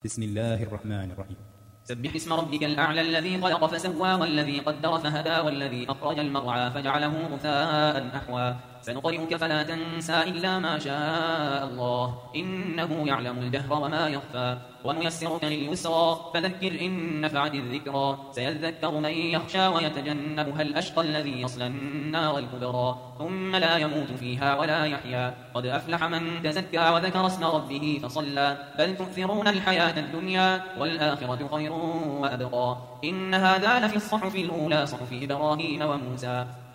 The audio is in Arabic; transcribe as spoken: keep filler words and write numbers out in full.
بسم الله الرحمن الرحيم. سبح اسم ربك الأعلى الذي خلق فسوى والذي قدر فهدى والذي أخرج المرعى فجعله غثاء أحوى سنقرئك فلا تنسى إلا ما شاء الله إنه يعلم الجهر وما يخفى ونيسرك لليسرى فذكر إن نفعت الذكرى سيذكر من يخشى ويتجنبها الأشقى الذي يصلى النار الكبرى ثم لا يموت فيها ولا يحيا قد أفلح من تزكى وذكر اسم ربه فصلى بل تؤثرون الحياة الدنيا والآخرة خير وأبقى إن هذا لفي الصحف الأولى صحف إبراهيم وموسى